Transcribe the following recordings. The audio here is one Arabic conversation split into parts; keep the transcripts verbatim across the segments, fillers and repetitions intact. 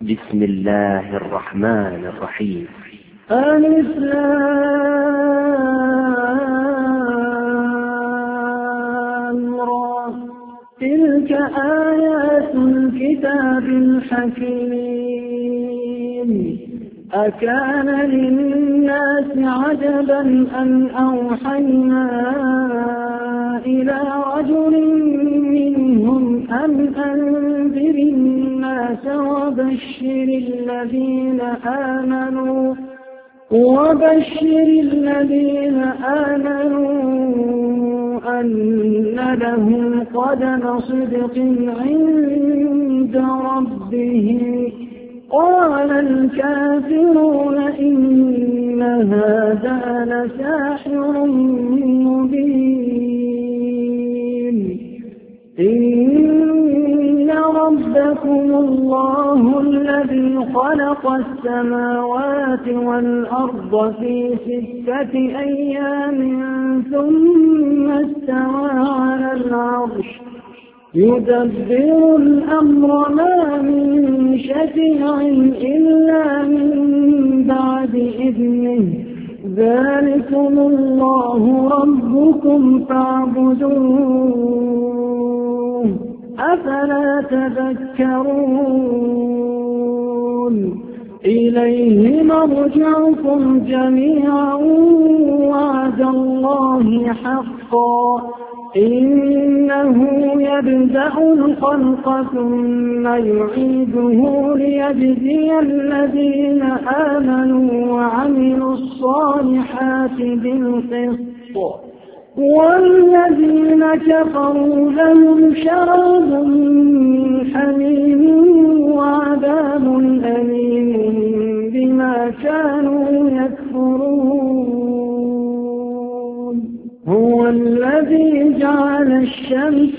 بسم الله الرحمن الرحيم. ألف لام را تلك آيات الكتاب الحكيم. أكان للناس عجبا أن أوحينا إلى رجل منهم أن أنذر الناس وبشر الذين آمنوا وبشر الذين آمنوا أن لهم قدم صدق عند ربهم. قال الكافرون إن هذا لساحر مبين. إن ربكم الله الذي خلق السماوات والأرض في ستة أيام ثم استوى على العرش يدبر الأمر ما من شفيع إلا من بعد إذنه. ذلكم الله ربكم فاعبدوه أفلا تذكرون. إليه مرجعكم جميعا وعد الله حقا. إنه يبدأ الخلق ثم يعيده ليجزي الذين آمنوا وعملوا الصالحات بالقسط والذين كفروا لهم شراب من حميم وعذاب أليم بما كانوا يكفرون. هو الذي جعل الشمس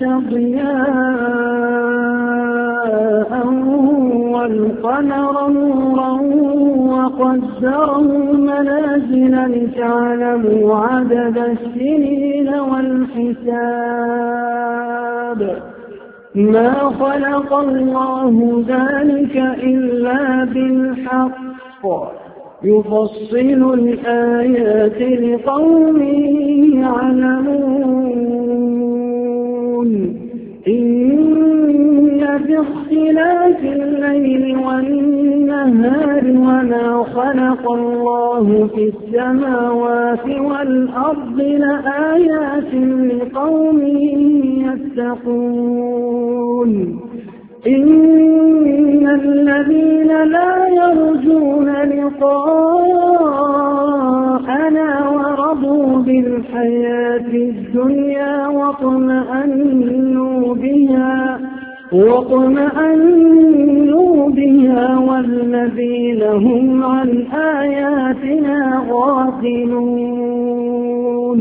ضياء والقمر نورا وقدره منازل لتعلموا عدد السنين والحساب. ما خلق الله ذلك إلا بالحق يفصل الآيات لقوم يعلمون. إن في اختلاف الليل والنهار وما خلق الله في السماوات والأرض لآيات لقوم يتقون. إن الذين لا يرجون لقاءنا ورضوا بالحياة الدنيا واطمأنوا بها واطمأنوا بها والذين هم عن آياتنا غافلون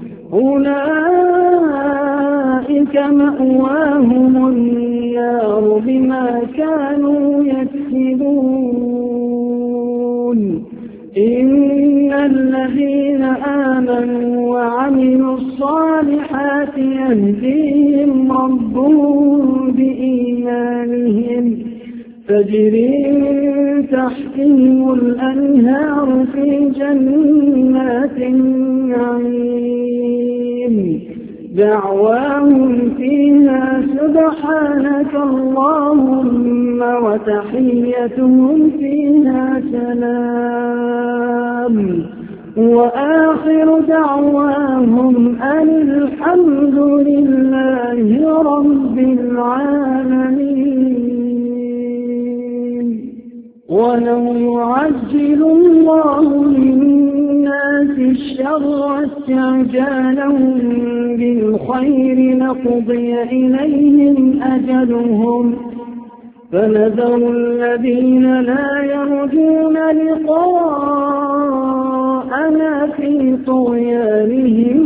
أولئك مأواهم النار بما كانوا يكسبون. إن الذين آمنوا وعملوا الصالحات يهديهم ربهم بإيمانهم تجري من تحتهم الأنهار في جنات النعيم دعواهم فيها سبحانك اللهم وتحيتهم فيها سلام وآخر دعواهم أن الحمد لله رب العالمين. ولو يعجل الله للناس الشر استعجالهم بالخير لقضي إليهم أجلهم فنذر الذين لا يرجون لقاءنا في طغيانهم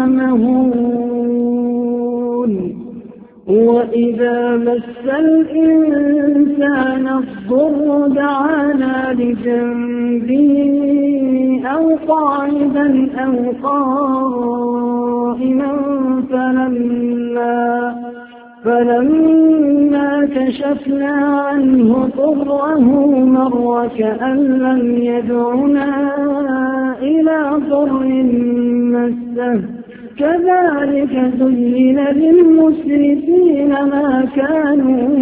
يعمهون. وإذا مس الإنسان الضر دعانا لجنبه أو قاعدا أو قائما فلما فلما كشفنا عنه ضره مر كأن لم يدعنا إلى ضر مسه كذلك زين للمسرفين ما كانوا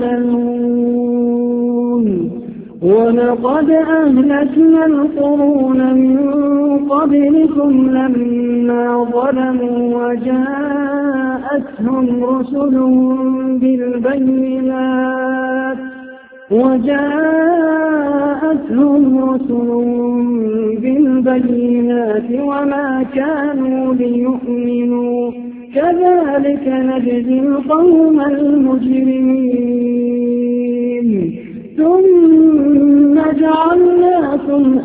يعملون ولقد أهلكنا القرون من قبلكم لما ظلموا وجاءتهم رسلهم بالبينات وجاءتهم رسلهم بالبينات وما كانوا ليؤمنوا كذلك نجزي القوم المجرمين ثم جعلناكم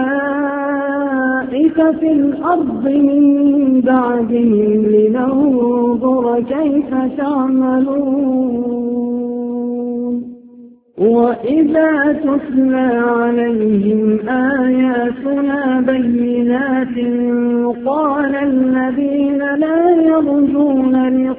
خلائف في الأرض من بعدهم لننظر كيف تعملون وإذا تتلى عليهم آياتنا بينات قال الذين لا يرجون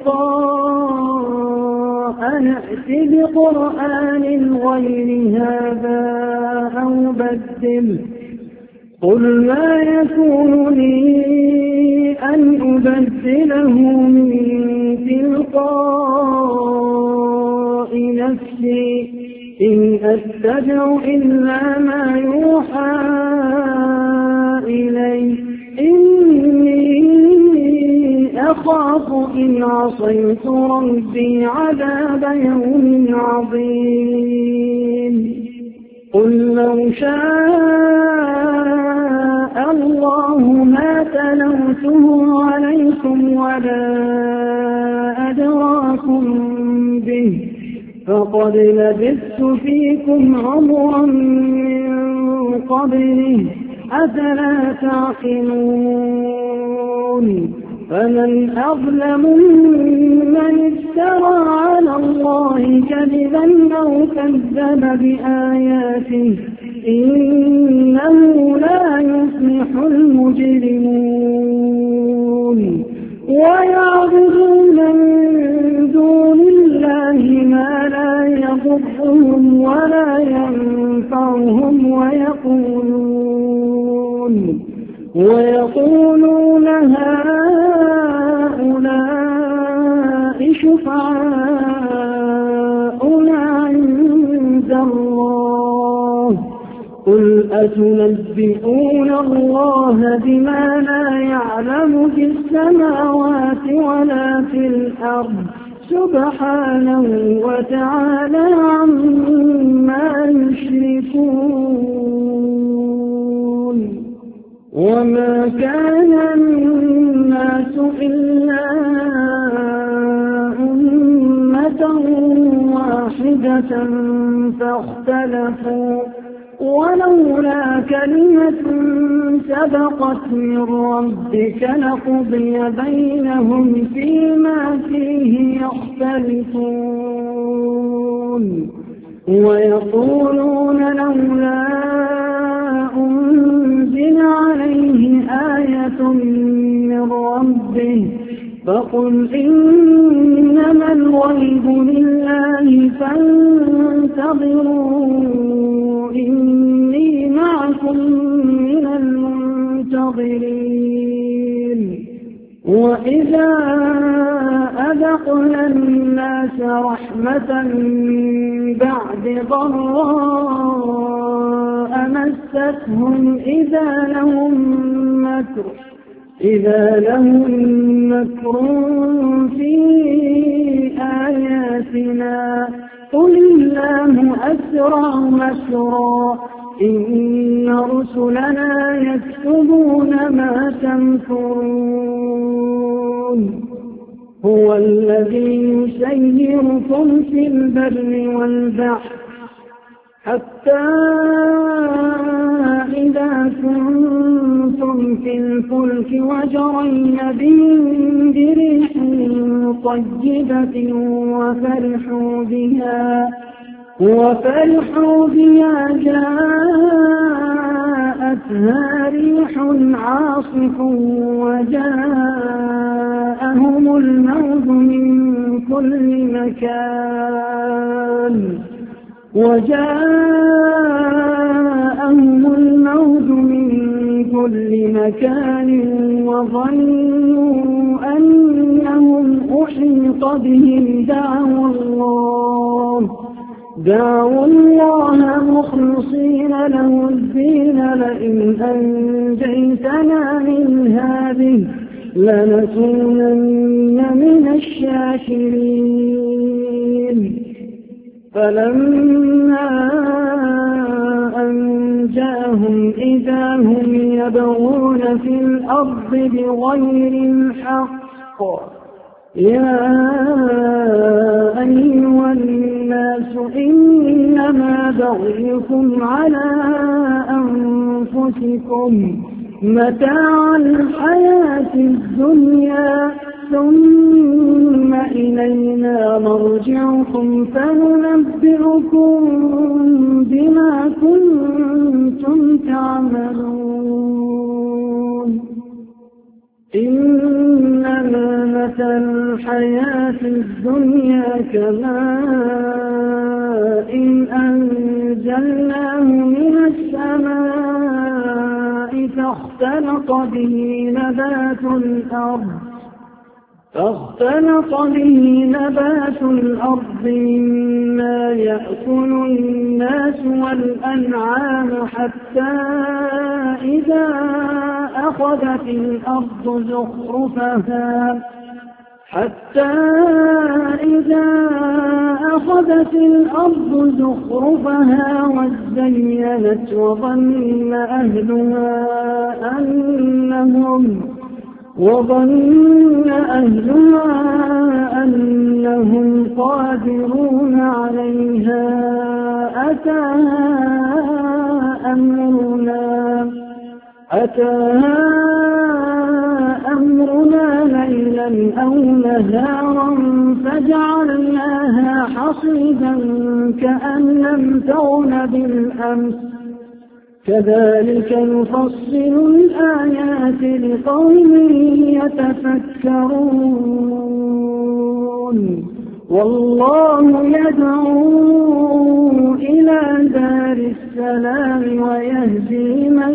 لقاء نأت بقرآن غير هذا أو بدل قل ما يكون لي أن أبدله من تلقاء نفسي إن أتبع إلا ما يوحى إلي إني أخاف إن عصيت ربي عذاب يوم عظيم قل لو شاء الله ما تلوته عليكم ولا أدراكم به فقد لبثت فيكم عمرا من قبله أفلا تعقلون فمن أظلم ممن افترى على الله كذبا أو كذب بآياته إنه لا يفلح المجرمون ويعبدون من دون الله ما لا يضرهم ولا ينفعهم ويقولون ويقولون هؤلاء شفعاؤنا عند الله قل أتنبئون الله بما لا يعلم في السماوات ولا في الأرض سبحانه وتعالى عما يشركون وما كان الناس إلا أمة واحدة فاختلفوا ولولا كلمة سبقت من ربك لقضي بينهم فيما فيه يختلفون ويقولون لولا أنزل عليه آية من ربه فقل إنما الغيب لله فانتظروا إني معكم من المنتظرين وإذا أذقنا الناس رحمة بعد ضراء مستهم إذا لهم مكر إذا لهم مكر في آياتنا قل الله أسرع مكرا إن رسلنا يكتبون ما تمكرون هو الذي يسيركم في البر والبحر حتى إذا كنتم في الفلك وجرين بهم بريح طيبة وفرحوا بها وفرحوا بها جاءتها ريح عاصف وجاءهم الموت من كل مكان وجاءهم الموت من كل مكان وظنوا أنهم أحيط بهم دعوا الله دعوا الله مخلصين له الدين لئن أنجيتنا من هذه لنكونن من الشاكرين فلما أنجاهم إذا هم يبغون في الأرض بغير الحق يا أيها الناس إنما بغيكم على أنفسكم متاع الحياة الدنيا ثم إلينا مرجعكم فننبئكم بما كنتم تعملون إنما مثل الحياة الدنيا كماء إن أنزلناه من السماء فاختلط به نبات الأرض فاختلط به نبات الأرض مما يأكل الناس والأنعام حتى إذا أخذت الأرض زخرفها حتى إذا أخذت الأرض زخرفها وزينت وظن أهلها أنهم وظن أهلها أنهم قادرون عليها أتاها أمرنا أتاها أمرنا ليلا أو نهارا فجعلناها حصيدا كأن لم تغن بالأمس كذلك نفصل الآيات لقوم يتفكرون والله يدعو إلى دار السلام ويهدي من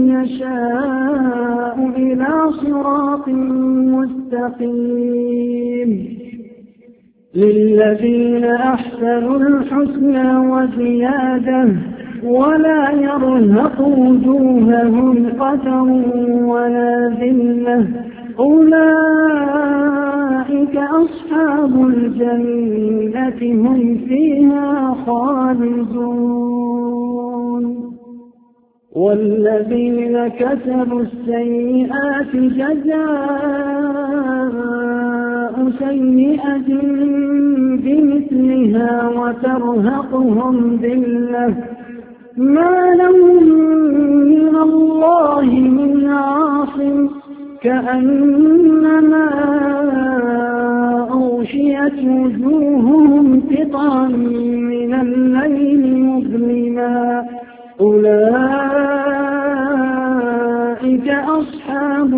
يشاء إلى صراط مستقيم للذين أحسنوا الحسنى وزيادة ولا يرهق وجوههم قتر ولا ذلة أولئك أصحاب الجنة هم فيها خالدون والذين كسبوا السيئات جزاء سيئة بمثلها وترهقهم ذلة ما لهم من الله من عاصم كأنما أغشيت وجوههم قطعا من الليل مظلما أولئك أصحاب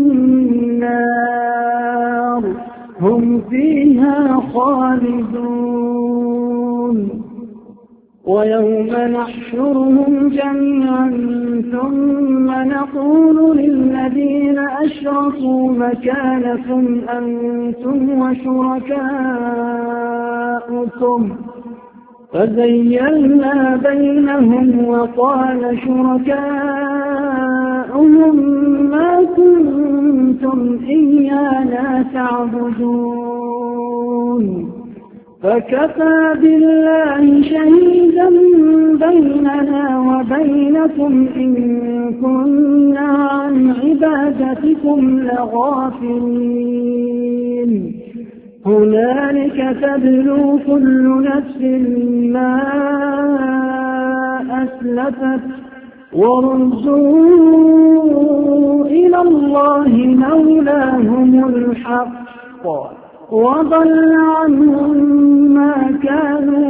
النار هم فيها خالدون ويوم نحشرهم جميعا ثم نقول للذين أشركوا مكانكم أنتم وشركاؤكم فزيّلنا بينهم وقال شركاؤهم ما كنتم إيانا تعبدون فكفى بالله شهيدا بيننا وبينكم إن كنا عن عبادتكم لغافلين هنالك تبلو كل نفس ما أسلفت وردوا إلى الله مولاهم الحق وضل عنهم ما كانوا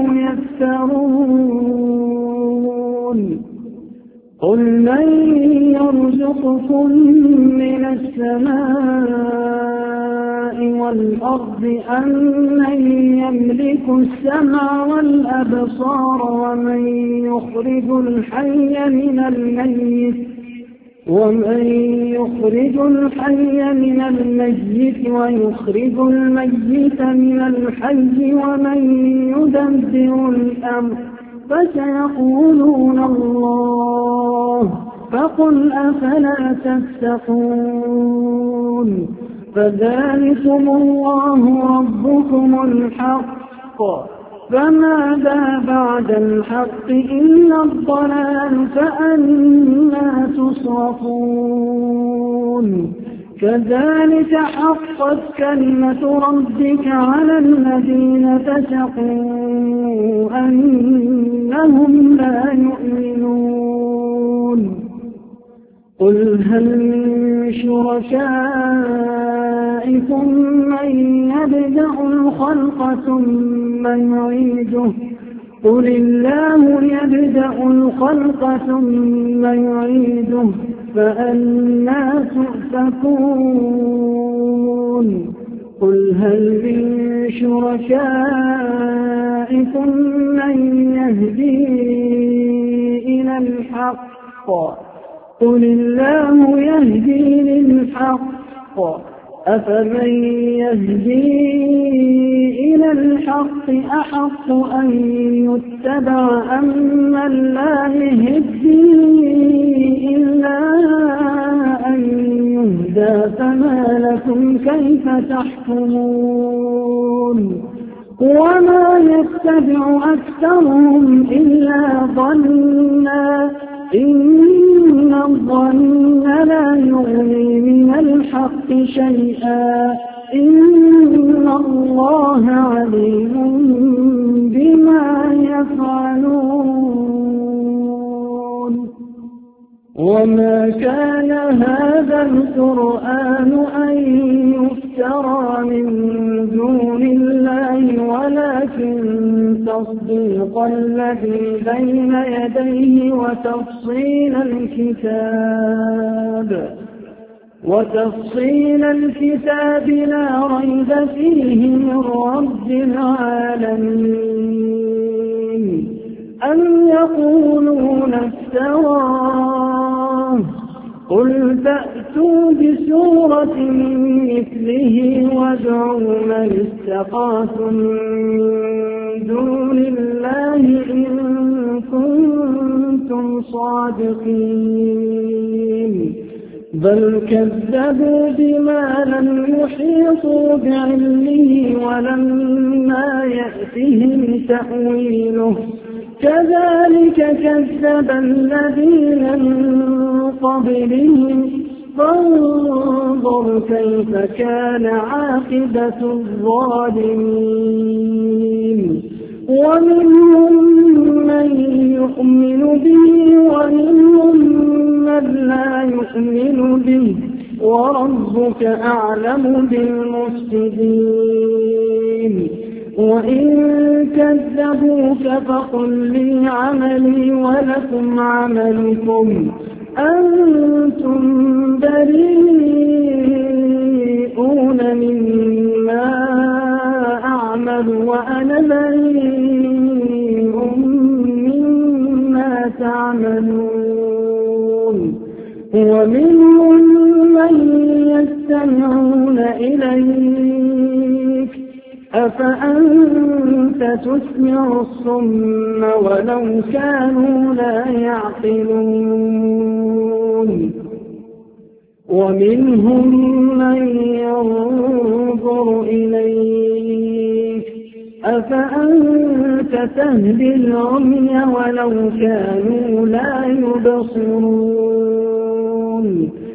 يفترون قل من يرزقكم من السماء والأرض أمن يملك السمع والأبصار ومن يخرج الحي من الميت ومن يخرج الحي من الميت ويخرج الميت من الحي ومن يدبر الأمر فسيقولون الله فقل أفلا تتقون فذلكم الله ربكم الحق فماذا بعد الحق إلا الضلال فأنى تصرفون كذلك حقت كلمة ربك على الذين فسقوا أنهم لا يؤمنون قل هل من شركائكم من يبدأ الخلق ثم يعيده قل الله يبدأ الخلق ثم يعيده فأنى تؤفكون قل هل من شركائكم من يهدي إلى الحق قل الله يهدي للحق أفمن يهدي إلى الحق أحق أن يتبع أم من لا يهدي إلا أن يهدى فما لكم كيف تحكمون وما يتبع أكثرهم إلا ظنا إن الظن لا يغني من الحق شيئا إن الله عليم بما يفعلون وما كان هذا القرآن أن يفترى من دون الله ولكن تصديق الذي بين يديه وتفصيل الكتاب وتفصيل الكتاب لا ريب فيه من رب العالمين أم يقولون افتراه قل فأتوا بسورة مثله وادعوا من استطعتم من دون الله إن كنتم صادقين بل كذبوا بما لم يحيطوا بعلمه ولما يأتهم تأويله كذلك كذب الذين من قبلهم فانظر كيف كان عاقبة الظالمين ومنهم من يؤمن به ومنهم من لا يؤمن به وربك أعلم بالمفسدين وإن كذبوك فقل لي عملي ولكم عملكم أنتم بريئون مما أعمل وأنا بريء مما تعملون ومنهم من يستمعون إليك أفأنت تسمع الصم ولو كانوا لا يعقلون ومنهم من ينظر إليك أفأنت تهدي العمي ولو كانوا لا يبصرون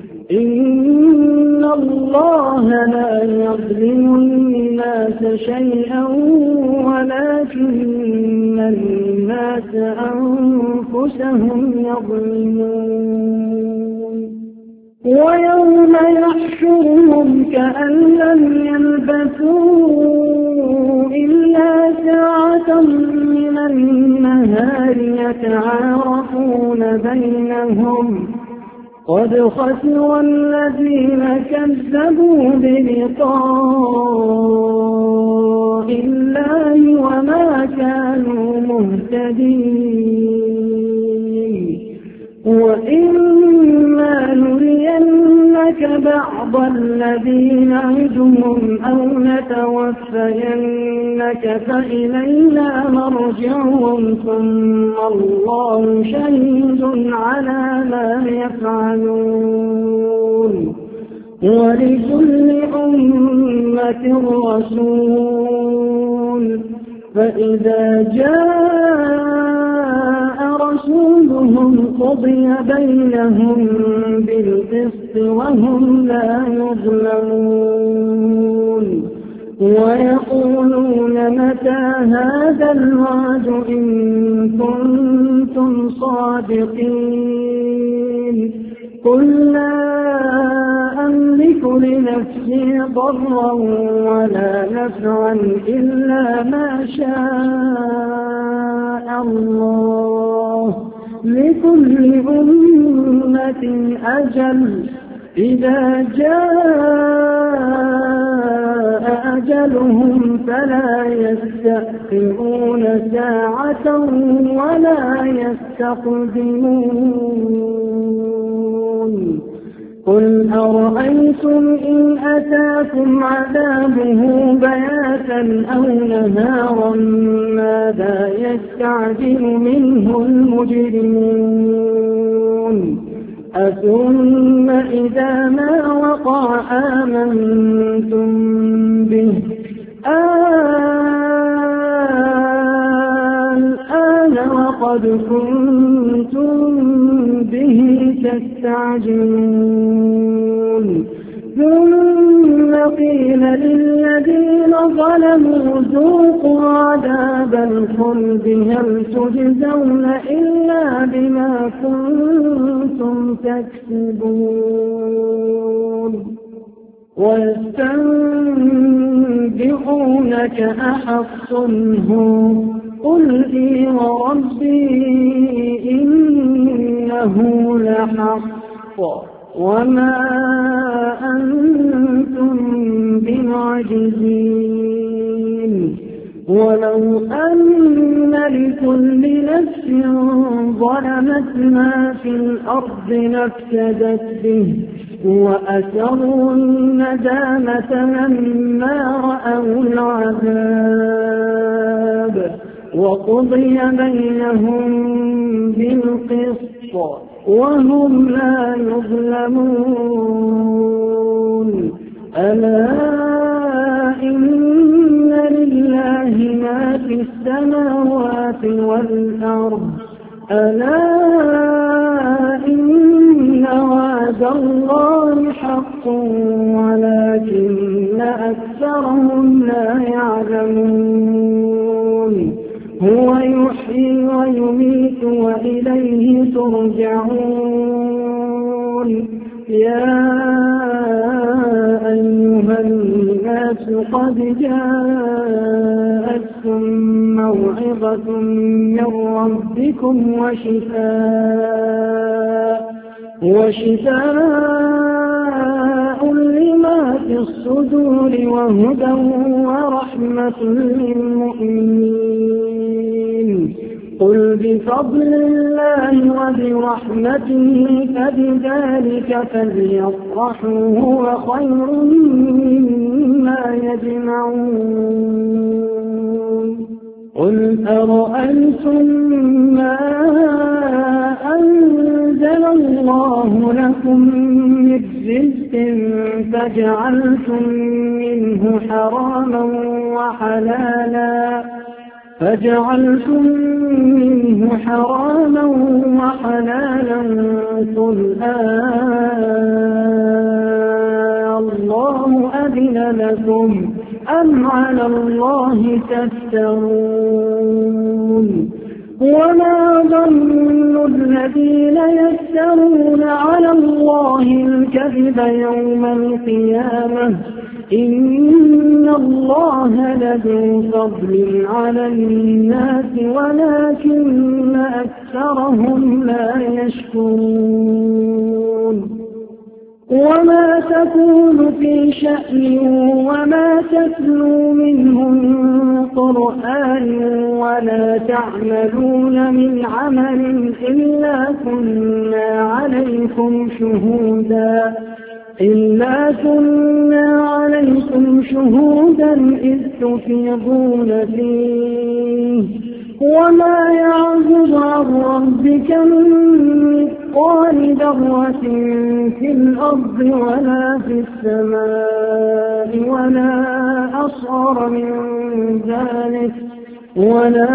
إن الله لا يظلم الناس شيئا ولكن الناس أنفسهم يظلمون ويوم يحشرهم كأن لم يلبثوا إلا ساعة من النهار يتعارفون بينهم قد خسر الذين كذبوا بلقاء الله وما كانوا مهتدين وإما نرينك بعض الذي نعدهم أو نتوفينك فإلينا مرجعهم ثم الله شهيد على ما يفعلون ولكل أمة رسول فإذا جاء رسولهم قضي بينهم بالقسط وهم لا يظلمون ويقولون متى هذا الوعد إن كنتم صادقين قل لا أملك لنفسي ضرا ولا نفعا إلا ما شاء الله لكل أمة أجل إذا جاء أجلهم فلا يستأخرون ساعة ولا يستقدمون قل أرأيتم إن أتاكم عذابه بياتا أو نهارا ماذا يستعجل منه المجرمون أثم إذا ما وقع آمنتم به الآن وقد كنتم به تستعجلون ثم قيل للذين ظلموا ذوقوا عذاب الخلد هل تجزون إلا بما كنتم تكسبون ويستنبئونك أحق هو قل إي وربي إنه لحق وما أنتم بمعجزين ولو أن لكل نفس ظلمت ما في الأرض لافتدت به وأسروا الندامة لما رأوا العذاب وقضي بينهم بالقسط وهم لا يظلمون ألا إن لله ما في السماوات والأرض ألا إن وعد الله حق ولكن أكثرهم لا يعلمون هو يحيي ويميت وإليه ترجعون يا أيها الناس قد جاءتكم موعظة من ربكم وشفاء وشفاء لما في الصدور وهدى ورحمة للمؤمنين قل بفضل الله وبرحمته فبذلك فليفرحوا هو خير مما يجمعون قل أرأيتم ما أنزل الله لكم من رزق فجعلتم منه حراما وحلالا فجعلتم منه حراما وحلالا قل الله أذن لكم أم على الله تفترون وما ظن الذين يفترون على الله الكذب يوم القيامة إن الله لذو فضل على الناس ولكن أكثرهم لا يشكرون وما تكون في شأن وما تتلو منه من قرآن ولا تعملون من عمل إلا كنا عليكم شهودا إلا كنا عليكم شهودا إذ تفيضون فيه وما يعزب عن ربك من مثقال ذرة في الأرض ولا في السماء ولا أصغر من ذلك ولا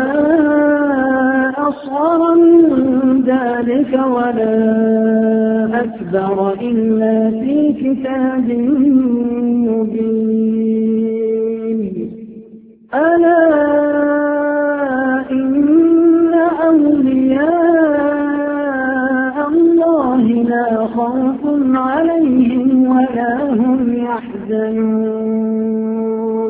أصغر من ذلك ولا أكبر إلا في كتاب مبين ألا إن أولياء الله لا خوف عليهم ولا هم يحزنون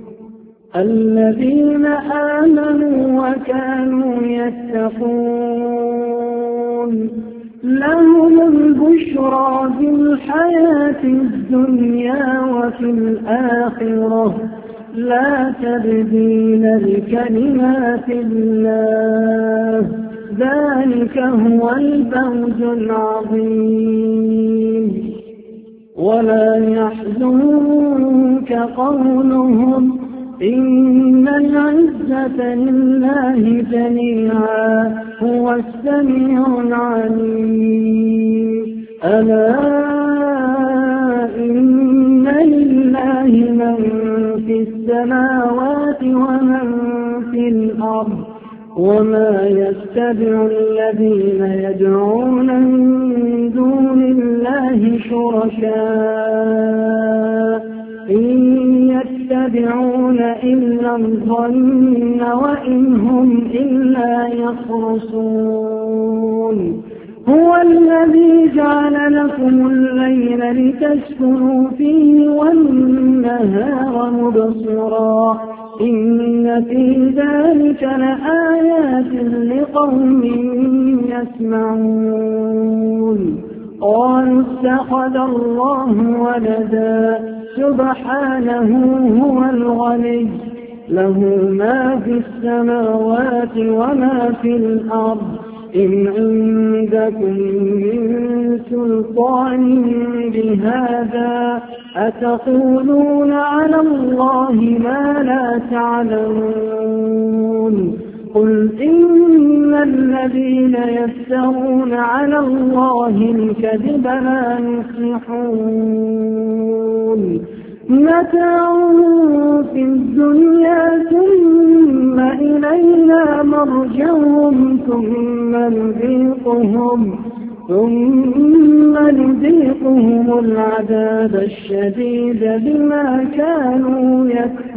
الذين آمنوا وكانوا يتقون لهم البشرى في الحياة الدنيا وفي الآخرة لا تبديل لكلمات الله ذلك هو الفوز العظيم ولا يحزنك قولهم إن العزة لله جميعا هو السميع العليم ألا إن لله من في السماوات ومن في الأرض وما يتبع الذين يدعون من دون الله شركاء إن يتبعون إلا الظن وإن هم إلا يخرصون هو الذي جعل لكم الليل لتسكنوا فيه والنهار مبصرا إن في ذلك لآيات لقوم يسمعون قالوا اتخذ الله ولدا سبحانه هو الغني له ما في السماوات وما في الأرض إن عندكم من سلطان بهذا أتقولون على الله ما لا تعلمون قل إن الذين يفترون على الله الكذب لا يفلحون متاع في الدنيا ثم إلينا مرجعهم ثم نذيقهم ثم نذيقهم العذاب الشديد بما كانوا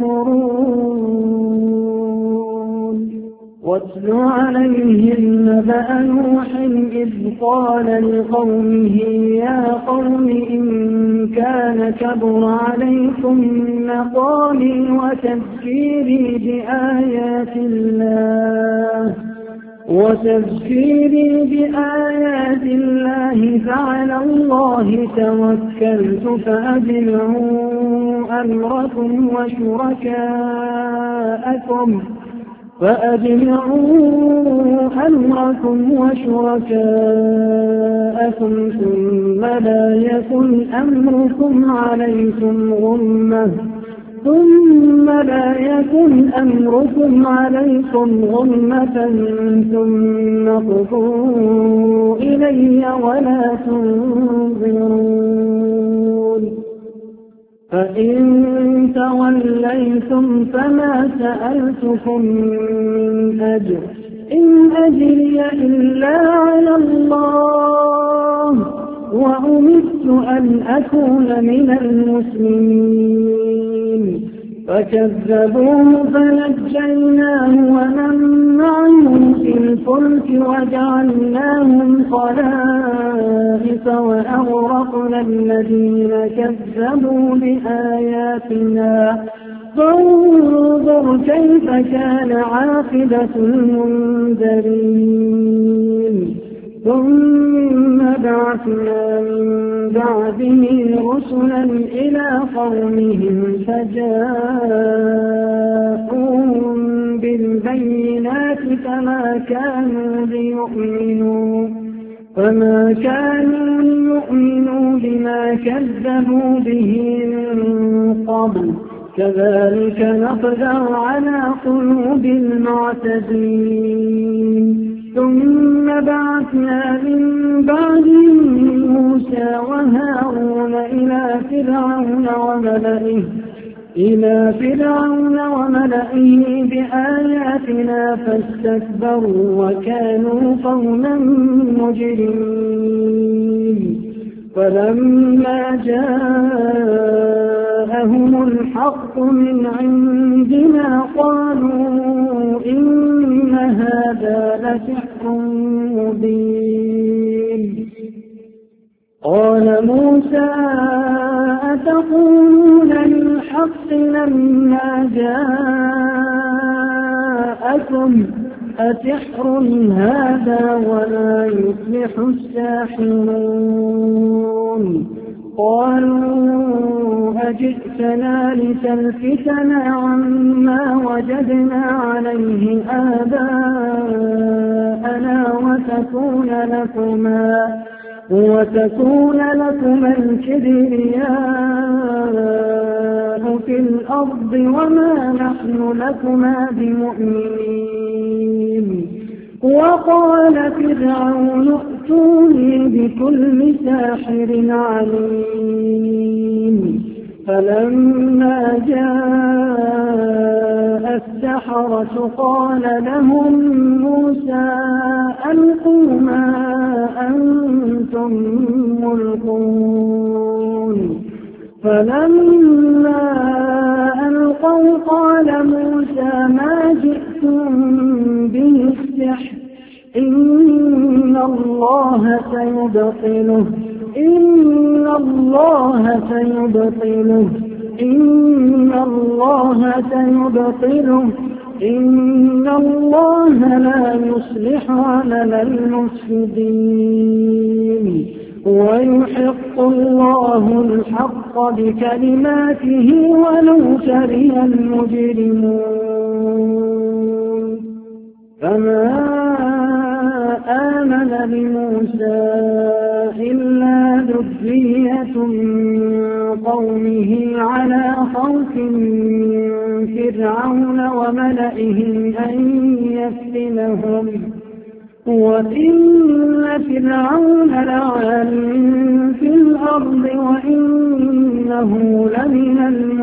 يكفرون واتل عليهم نبأ نوح إذ قال لقومه يا قوم إن كان كبر عليكم مقامي وتذكيري بآيات الله وتذكيري بآيات الله فعلى الله توكلت فأجمعوا أمركم وشركاءكم فأجمعوا أمركم وشركاءكم ثم لا يكن أمركم عليكم غمة ثم لا يكن أمركم عليكم غمة ثم قضوا إلي ولا تنظرون فإن توليتم فما سألتكم من أجر إن أجري إلا على الله وأمرت أن أكون من المسلمين فكذبوه فنجيناه ومن معه في في الفلك وجعلناهم خلائف وأغرقنا الذين كذبوا بآياتنا فانظر كيف كان عاقبة المنذرين ثم بعثنا من بعده رسلا إلى قومهم فجاءوهم بالبينات فما كانوا ليؤمنوا فما كانوا ليؤمنوا بما كذبوا به من قبل كذلك نطبع على قلوب المعتدين ثم بعثنا من بعدهم موسى وهارون إلى فرعون وملئه إلى فرعون وملئه بآياتنا فاستكبروا وكانوا قوما مجرمين فلما جاءهم الحق من عندنا قالوا إن هذا لسحر مبين قال موسى أتقولون للحق لما جاءكم أسحر هذا ولا يفلح الساحرون قالوا أجئتنا لتلفتنا عما وجدنا عليه آباءنا وتكون لكما وتكون لكما الكبرياء في الأرض وما نحن لكما بمؤمنين وقال فرعون ائتوني بكل ساحر عليم فلما جاء السحرة قال لهم موسى ألقوا ما أنتم ملقون فلما ألقوا قال موسى ما جئتم به السحر إن الله سيبطله إن الله سيبطله إن الله سيبطله إن الله لا يصلح عمل المفسدين ويحق الله الحق بكلماته ولو كره المجرمون فما آمن لموسى إلا ذرية من قومه على خوف من فرعون وملئهم أن يفتنهم وإن فرعون لعال في الأرض وإنه لمن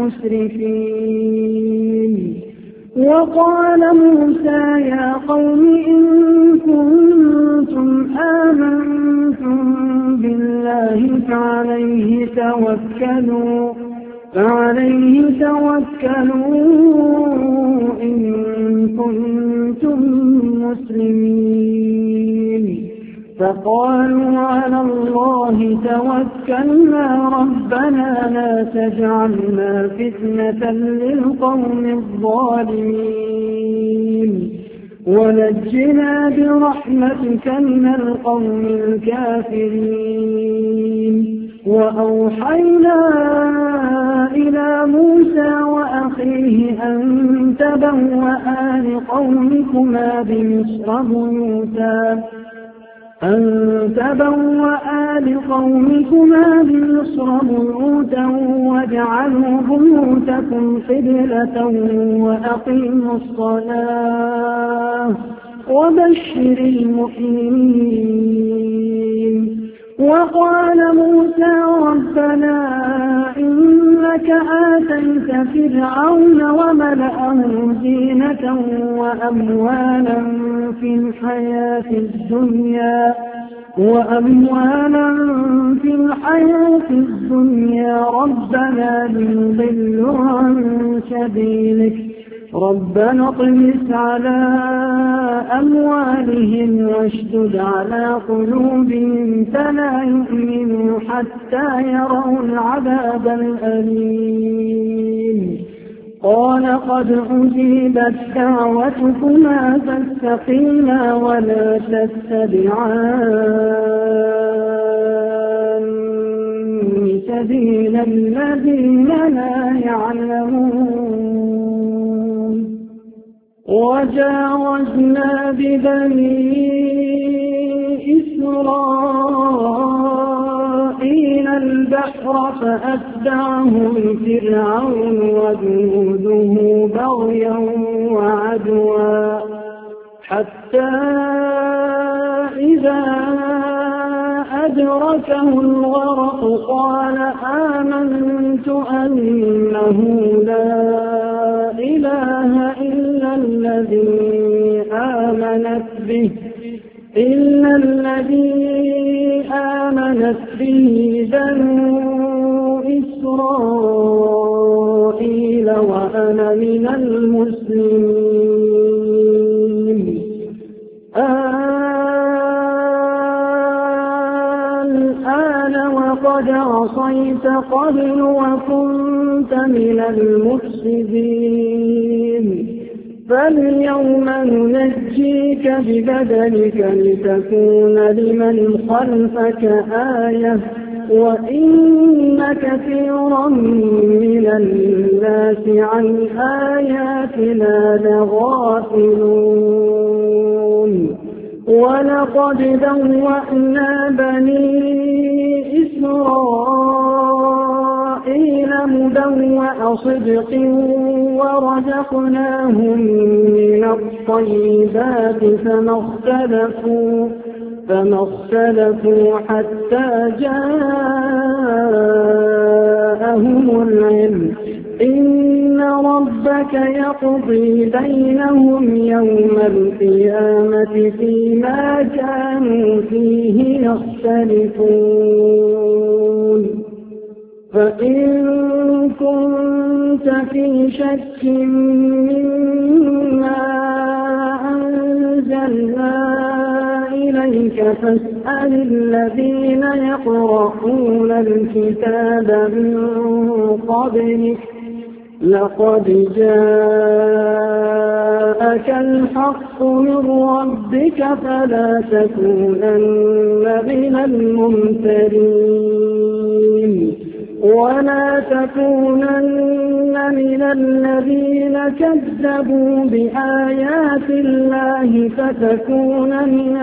المسرفين وقال موسى يا قوم إن كنتم آمنتم بالله فعليه توكلوا فعليه توكلوا إن كنتم مسلمين فقالوا على الله توكلنا ربنا لا تجعلنا فتنة للقوم الظالمين ونجنا برحمتك من القوم الكافرين وأوحينا إلى موسى وأخيه أن تبوأ لقومكما بمصر بيوتا أن تبوأ لقومكما بمصر بيوتا واجعلوا بيوتكم قبلة وأقيموا الصلاة وبشر المؤمنين وقال موسى ربنا إنك آتيت فرعون وملأه زينة وأموالا في الحياة الدنيا وأموالا في الحياة الدنيا ربنا ليضلوا عن سبيلك ربنا اطمس على أموالهم واشدد على قلوبهم فلا يؤمنوا حتى يروا العذاب الأليم قال قد أجيبت دعوتكما فاستقيما ولا تتبعان سبيل الذين لا يعلمون وجاوزنا ببني إسرائيل البحر فأتبعهم فرعون وجنوده بغيا وعدوا حتى إذا أدركه الغرق قال آمنت أنه لا إله إلا الذي آمنت به إلا الذي آمنت به بنو إسرائيل وأنا من المسلمين الآن وقد عصيت قبل وكنت من المفسدين فاليوم ننجيك ببدنك لتكون لمن خلفك آية وإن كثيرا من الناس عن آياتنا لغافلون ولقد بوأنا بني إسرائيل مبوأ صدق ورزقناهم من الطيبات فما اختلفوا فما اختلفوا حتى جاءهم العلم إن ربك يقضي بينهم يوم القيامة فيما كانوا فيه يختلفون فإن كنت في شك مما أنزلنا إليك فاسأل الذين يقرؤون الكتاب من قبلك لقد جاءك الحق من ربك فلا تكونن من الممترين ولا تكونن من الذين كذبوا بآيات الله فتكون من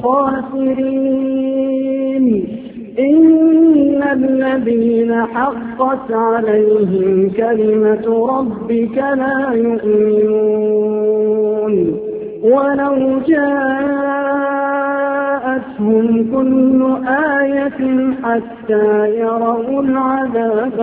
الخاسرين إن الذين حقت عليهم كلمة ربك لا يؤمنون ولو جاءتهم كل آية حتى يروا العذاب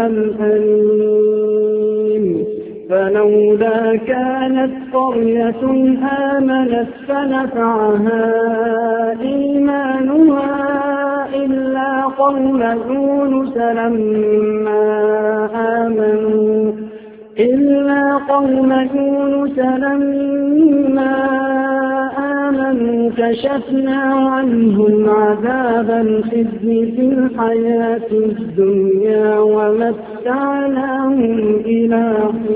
الأليم فلولا كانت قرية آمنت فنفعها إيمانها إلا قوم يونس لما آمنوا إلا قوم يونس لما آمنوا كشفنا عنهم عذاب الخزي في الحياة الدنيا ومتعناهم إلى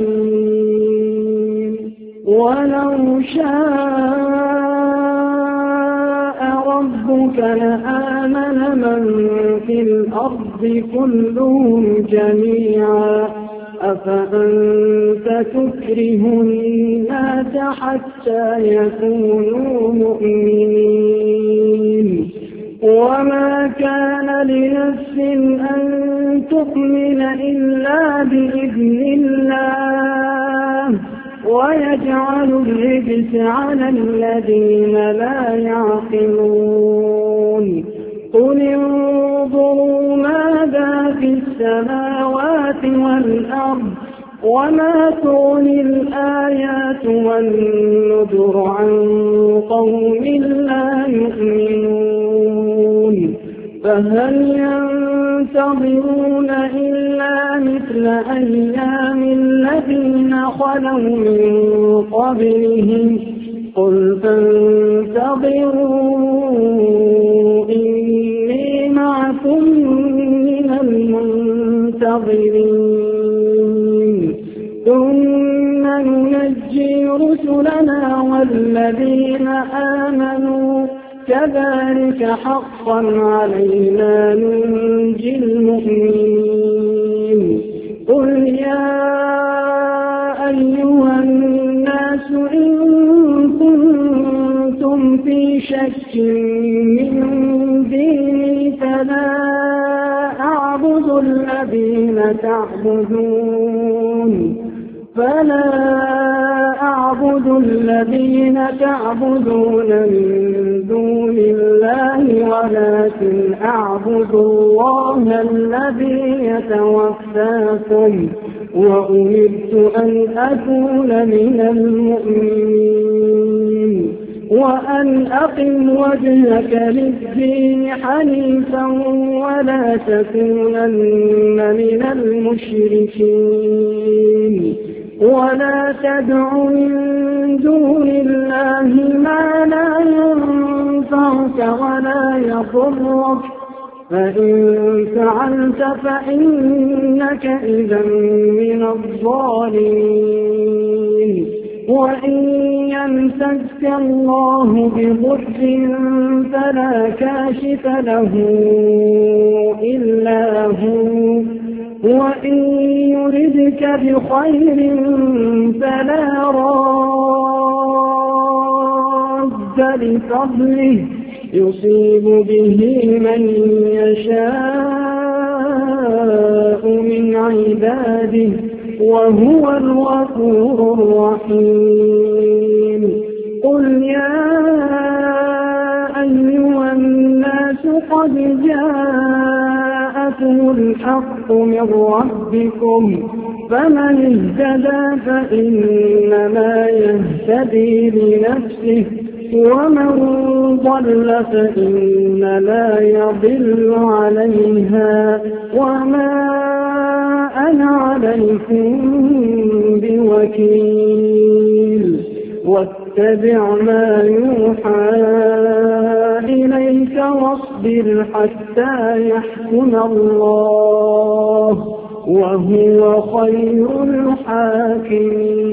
حين ولو شاء ربك لآمن من في الأرض كلهم جميعا أفأنت تكره الناس حتى يكونوا مؤمنين وما كان لنفس أن تؤمن إلا بإذن الله ويجعل الرجس على الذين لا يعقلون قل انظروا ماذا في السماوات والأرض وما تغني الآيات والنذر عن قوم لا يؤمنون فهل ينظرون ينتظرون إلا مثل أيام الذين خلوا من قبلهم قل فانتظروا إني معكم من المنتظرين ثم ننجي رسلنا والذين آمنوا كذلك حقا علينا ننجي المؤمنين قل يا أيها الناس إن كنتم في شك من ديني فلا أعبد الذين تعبدون فلا أعبد الذين تعبدون من دون الله ولكن أعبد الله الذي يتوفاكم وأمرت أن أكون من المؤمنين وأن أقم وجهك للدين حنيفا ولا تكونن من المشركين ولا تدع من دون الله ما لا ينفعك ولا يضرك فإن فعلت فإنك إذا من الظالمين وإن يمسك الله بضر فلا كاشف له إلا هو وإن يردك بخير فلا راد لفضله يصيب به من يشاء من عباده وهو الغفور الرحيم قل يا أيها الناس قد جاءكم الحق من ربكم فمن اهتدى فإنما يهتدي لنفسه ومن ضل فإنما يضل عليها وما أنا عليكم بوكيل واتبع ما يوحى إليك واصبر حتى يحكم الله وهو خير الحاكمين